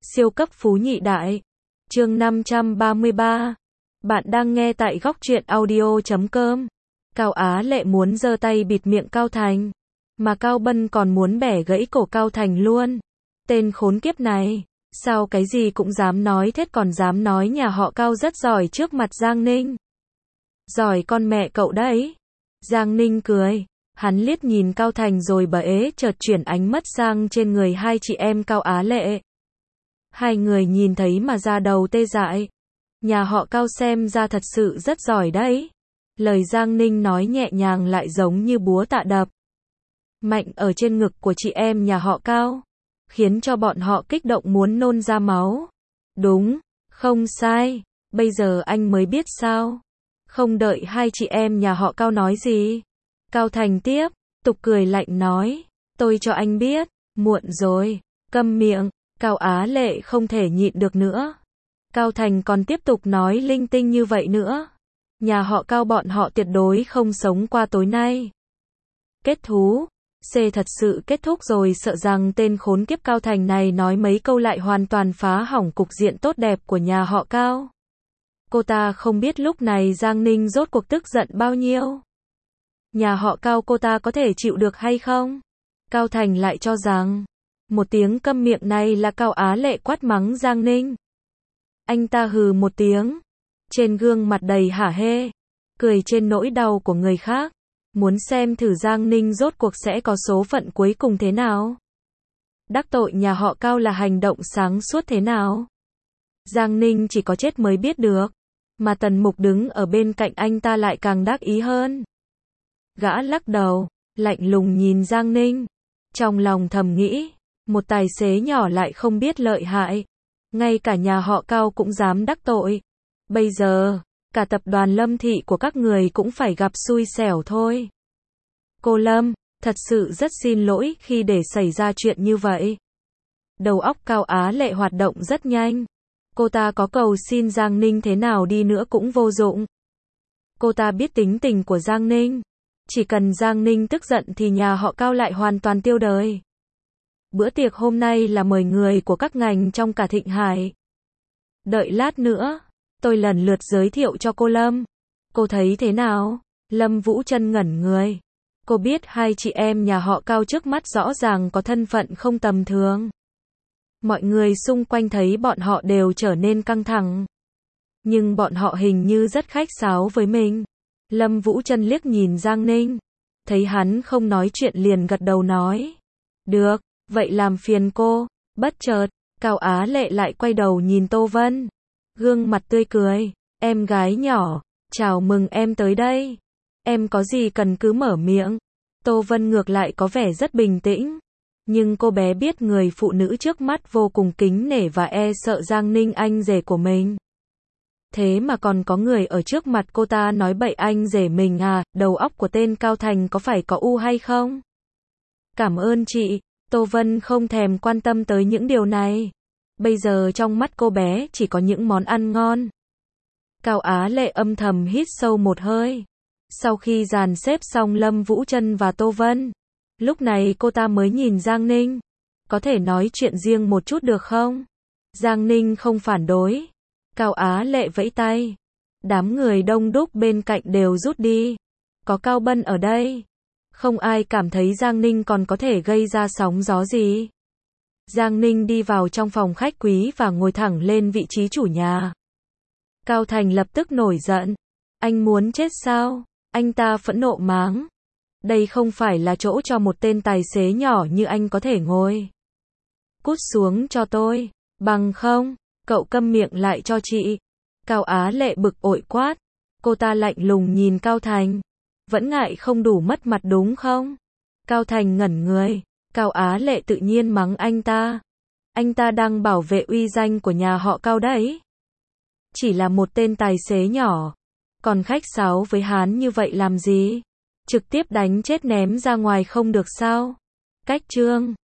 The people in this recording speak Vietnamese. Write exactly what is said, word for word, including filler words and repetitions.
Siêu cấp phú nhị đại. Chương năm trăm ba mươi ba. Bạn đang nghe tại góc truyện audio chấm com. Cao Á Lệ muốn giơ tay bịt miệng Cao Thành, mà Cao Bân còn muốn bẻ gãy cổ Cao Thành luôn. Tên khốn kiếp này, sao cái gì cũng dám nói thết, còn dám nói nhà họ Cao rất giỏi trước mặt Giang Ninh. Giỏi con mẹ cậu đấy. Giang Ninh cười, hắn liếc nhìn Cao Thành rồi bà ế chợt chuyển ánh mắt sang trên người hai chị em Cao Á Lệ. Hai người nhìn thấy mà da đầu tê dại. Nhà họ Cao xem ra thật sự rất giỏi đấy. Lời Giang Ninh nói nhẹ nhàng lại giống như búa tạ đập mạnh ở trên ngực của chị em nhà họ Cao, khiến cho bọn họ kích động muốn nôn ra máu. Đúng, không sai, bây giờ anh mới biết sao. Không đợi hai chị em nhà họ Cao nói gì, Cao Thành tiếp tục cười lạnh nói, tôi cho anh biết, muộn rồi, câm miệng. Cao Á Lệ không thể nhịn được nữa. Cao Thành còn tiếp tục nói linh tinh như vậy nữa, nhà họ Cao bọn họ tuyệt đối không sống qua tối nay. Kết thú, C thật sự kết thúc rồi, sợ rằng tên khốn kiếp Cao Thành này nói mấy câu lại hoàn toàn phá hỏng cục diện tốt đẹp của nhà họ Cao. Cô ta không biết lúc này Giang Ninh rốt cuộc tức giận bao nhiêu. Nhà họ Cao cô ta có thể chịu được hay không? Cao Thành lại cho rằng một tiếng câm miệng này là Cao Á Lệ quát mắng Giang Ninh. Anh ta hừ một tiếng, trên gương mặt đầy hả hê, cười trên nỗi đau của người khác, muốn xem thử Giang Ninh rốt cuộc sẽ có số phận cuối cùng thế nào. Đắc tội nhà họ Cao là hành động sáng suốt thế nào. Giang Ninh chỉ có chết mới biết được, mà Tần Mục đứng ở bên cạnh anh ta lại càng đắc ý hơn. Gã lắc đầu, lạnh lùng nhìn Giang Ninh, trong lòng thầm nghĩ, một tài xế nhỏ lại không biết lợi hại, ngay cả nhà họ Cao cũng dám đắc tội. Bây giờ, cả tập đoàn Lâm Thị của các người cũng phải gặp xui xẻo thôi. Cô Lâm, thật sự rất xin lỗi khi để xảy ra chuyện như vậy. Đầu óc Cao Á Lệ hoạt động rất nhanh. Cô ta có cầu xin Giang Ninh thế nào đi nữa cũng vô dụng. Cô ta biết tính tình của Giang Ninh. Chỉ cần Giang Ninh tức giận thì nhà họ Cao lại hoàn toàn tiêu đời. Bữa tiệc hôm nay là mời người của các ngành trong cả Thịnh Hải. Đợi lát nữa, tôi lần lượt giới thiệu cho cô Lâm. Cô thấy thế nào? Lâm Vũ Trân ngẩn người. Cô biết hai chị em nhà họ Cao trước mắt rõ ràng có thân phận không tầm thường. Mọi người xung quanh thấy bọn họ đều trở nên căng thẳng. Nhưng bọn họ hình như rất khách sáo với mình. Lâm Vũ Trân liếc nhìn Giang Ninh. Thấy hắn không nói chuyện liền gật đầu nói. Được, vậy làm phiền cô. Bất chợt, Cao Á Lệ lại quay đầu nhìn Tô Vân. Gương mặt tươi cười. Em gái nhỏ, chào mừng em tới đây. Em có gì cần cứ mở miệng. Tô Vân ngược lại có vẻ rất bình tĩnh. Nhưng cô bé biết người phụ nữ trước mắt vô cùng kính nể và e sợ Giang Ninh anh rể của mình. Thế mà còn có người ở trước mặt cô ta nói bậy anh rể mình à, đầu óc của tên Cao Thành có phải có u hay không? Cảm ơn chị. Tô Vân không thèm quan tâm tới những điều này. Bây giờ trong mắt cô bé chỉ có những món ăn ngon. Cao Á Lệ âm thầm hít sâu một hơi. Sau khi dàn xếp xong Lâm Vũ Trân và Tô Vân, lúc này cô ta mới nhìn Giang Ninh. Có thể nói chuyện riêng một chút được không? Giang Ninh không phản đối. Cao Á Lệ vẫy tay. Đám người đông đúc bên cạnh đều rút đi. Có Cao Bân ở đây. Không ai cảm thấy Giang Ninh còn có thể gây ra sóng gió gì. Giang Ninh đi vào trong phòng khách quý và ngồi thẳng lên vị trí chủ nhà. Cao Thành lập tức nổi giận. Anh muốn chết sao? Anh ta phẫn nộ mắng. Đây không phải là chỗ cho một tên tài xế nhỏ như anh có thể ngồi. Cút xuống cho tôi. Bằng không, cậu câm miệng lại cho chị. Cao Á Lệ bực ội quát. Cô ta lạnh lùng nhìn Cao Thành. Vẫn ngại không đủ mất mặt đúng không? Cao Thành ngẩn người. Cao Á Lệ tự nhiên mắng anh ta. Anh ta đang bảo vệ uy danh của nhà họ Cao đấy. Chỉ là một tên tài xế nhỏ. Còn khách sáo với hắn như vậy làm gì? Trực tiếp đánh chết ném ra ngoài không được sao? Cách chương